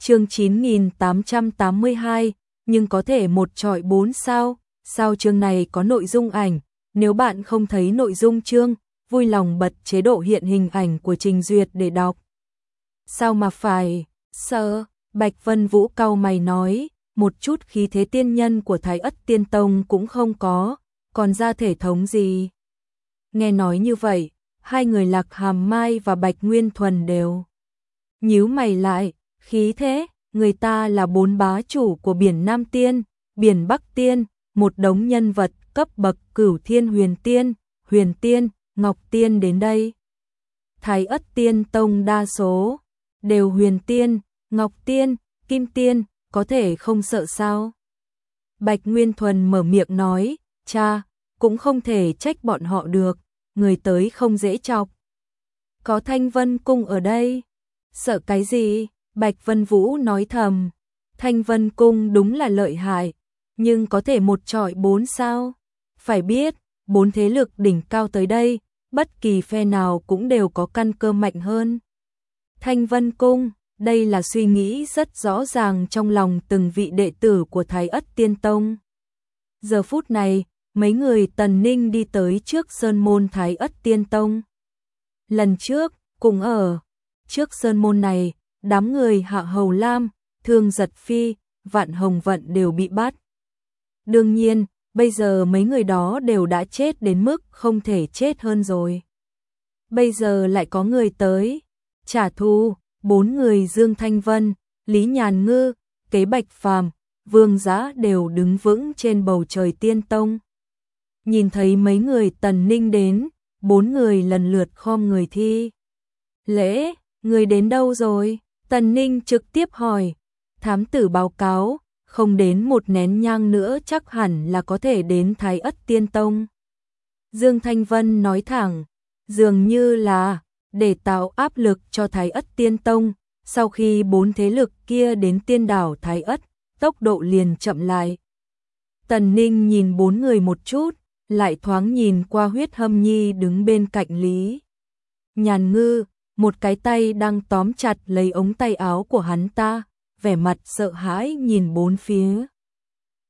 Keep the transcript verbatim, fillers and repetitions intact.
chương chín nghìn tám trăm tám mươi hai, nhưng có thể một chọi bốn sao? Sao chương này có nội dung ảnh, nếu bạn không thấy nội dung chương, vui lòng bật chế độ hiện hình ảnh của trình duyệt để đọc. Sao mà phải sợ? Bạch Vân Vũ cau mày nói, một chút khí thế tiên nhân của Thái Ất Tiên Tông cũng không có, còn ra thể thống gì? Nghe nói như vậy, hai người Lạc Hàm Mai và Bạch Nguyên Thuần đều nhíu mày lại, khí thế, người ta là bốn bá chủ của biển Nam Tiên, biển Bắc Tiên, một đống nhân vật cấp bậc Cửu Thiên Huyền Tiên, Huyền Tiên, Ngọc Tiên đến đây. Thái Ất Tiên Tông đa số đều Huyền Tiên, Ngọc Tiên, Kim Tiên, có thể không sợ sao? Bạch Nguyên Thuần mở miệng nói, cha, cũng không thể trách bọn họ được, người tới không dễ chọc. Có Thanh Vân Cung ở đây, sợ cái gì? Bạch Vân Vũ nói thầm, Thanh Vân Cung đúng là lợi hại, nhưng có thể một chọi bốn sao? Phải biết, bốn thế lực đỉnh cao tới đây, bất kỳ phe nào cũng đều có căn cơ mạnh hơn. Thanh Vân Cung, đây là suy nghĩ rất rõ ràng trong lòng từng vị đệ tử của Thái Ất Tiên Tông. Giờ phút này, mấy người Tần Ninh đi tới trước sơn môn Thái Ất Tiên Tông. Lần trước, cũng ở trước sơn môn này, đám người Hạ Hầu Lam, Thương Giật Phi, Vạn Hồng Vận đều bị bắt. Đương nhiên, bây giờ mấy người đó đều đã chết đến mức không thể chết hơn rồi. Bây giờ lại có người tới, trả thù, bốn người Dương Thanh Vân, Lý Nhàn Ngư, Kế Bạch Phàm, Vương Giá đều đứng vững trên bầu trời Tiên Tông. Nhìn thấy mấy người Tần Ninh đến, bốn người lần lượt khom người thi lễ, người đến đâu rồi? Tần Ninh trực tiếp hỏi, thám tử báo cáo, không đến một nén nhang nữa chắc hẳn là có thể đến Thái Ất Tiên Tông. Dương Thanh Vân nói thẳng, dường như là để tạo áp lực cho Thái Ất Tiên Tông, sau khi bốn thế lực kia đến tiên đảo Thái Ất, tốc độ liền chậm lại. Tần Ninh nhìn bốn người một chút, lại thoáng nhìn qua Huyết Hâm Nhi đứng bên cạnh Lý Nhàn Ngư, một cái tay đang tóm chặt lấy ống tay áo của hắn ta, vẻ mặt sợ hãi nhìn bốn phía.